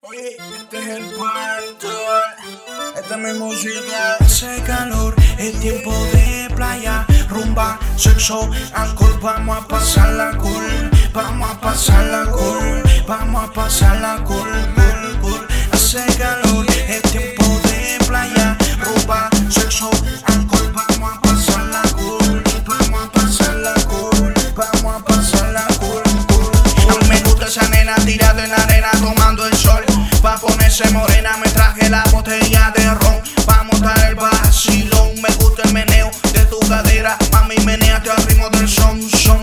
Oye, este es el cuarto, esta es mi música. Hace calor, es tiempo de playa, rumba, sexo, alcohol. Vamos a pasarla cool, vamos a pasarla cool, vamos a pasarla cool, cool, cool. Hace calor, es tiempo de playa, rumba, sexo, alcohol. Vamos a pasarla cool, vamos a pasarla cool, vamos a pasarla cool, cool. A mí me gusta esa nena tirada en la arena tomando el sol. Pa' ponerse morena me traje la botella de ron. Vamos a dar el vacilón. Me gusta el meneo de tu cadera. Mami, menéate al ritmo del son.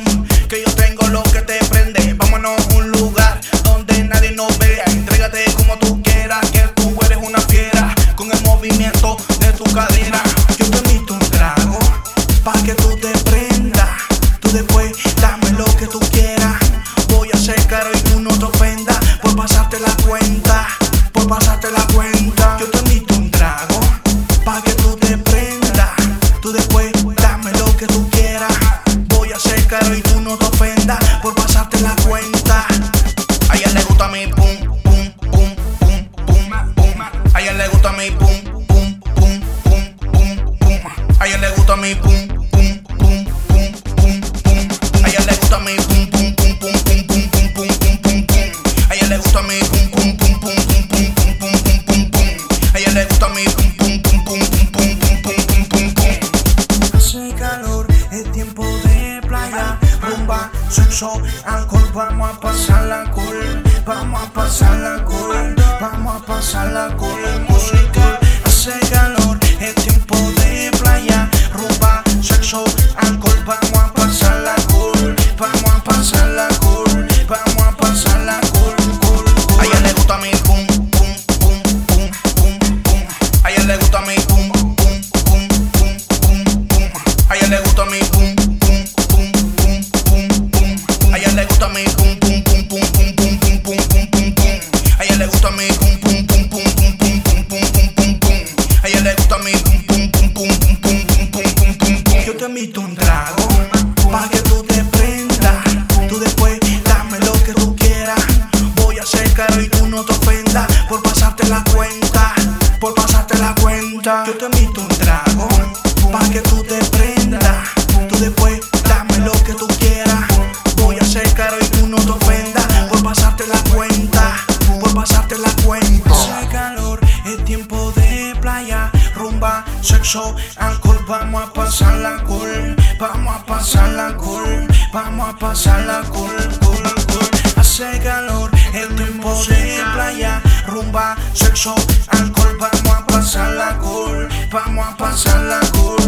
Que yo tengo lo que te prende. Vámonos a un lugar donde nadie nos vea. Entrégate como tú quieras, que tú eres una fiera. Con el movimiento de tu cadera. Yo te invito un trago pa' que tú te prendas. Tú después dame lo que tú quieras. Voy a ser caro y tú no te ofendas por pasarte la cuenta. Por pasarte la cuenta. Yo te invito un trago pa' que tú te prendas. Tú después dame lo que tú quieras. Voy a ser caro y tú no te ofendas por pasarte la cuenta. A ella le gusta mi pum, pum, pum, pum, pum, pum. A ella le gusta mi pum, pum, pum, pum, pum, pum. A ella le gusta mi pum, pum, pum, pum, pum, pum. A ella le gusta mi pum, pum, pum, pum, pum, pum, pum, pum, pum, pum. A ella le gusta mi pum, pum, pum, pum, pum, pum, pum, pum, pum, pum. A ella le gusta mi pum, pum, pum, pum, pum, pum, pum, pum, pum, pum. Hace calor, es tiempo de playa, rumba, sexo, alcohol. Vamos a pasarla cool, vamos a pasarla cool, vamos a pasarla cool, música. Hace calor, es tiempo de playa, rumba, sexo, alcohol. Vamos a pasarla cool, vamos a pasarla cool, vamos a pasarla cool, cool, cool. A ella le gusta mi pum, pum, pum, pum, pum, pum. A ella le gusta mi pum, pum, pum, pum, pum, pum. A ella le gusta mi pum, pum, pum, pum, pum, pum. A ella le gusta mi pum, pum, pum, pum, pum, pum, pum, pum, pum, pum. A ella le gusta mi pum, pum, pum, pum, pum, pum, pum, pum, pum, pum. A ella le gusta mi pum, pum, pum, pum, pum, pum, pum, pum, pum, pum. Yo te invito un trago pa' que tú te prendas. Tú después dame lo que tú quieras. Voy a ser caro y tú no te ofendas por pasarte la cuenta, por pasarte la cuenta. Yo te invito un trago pa' que tú te prendas. Tú después dame lo que tú quieras. Voy a ser caro y tú no te ofendas por pasarte la cuenta, por pasarte la cuenta. Hace calor, es tiempo de playa, rumba, sexo, alcohol. Vamos a pasarla cool, vamos a pasarla cool, vamos a pasarla cool, cool, cool. Hace calor, es tiempo de playa, rumba, sexo, alcohol. Vamos a pasarla cool, vamos a pasarla cool.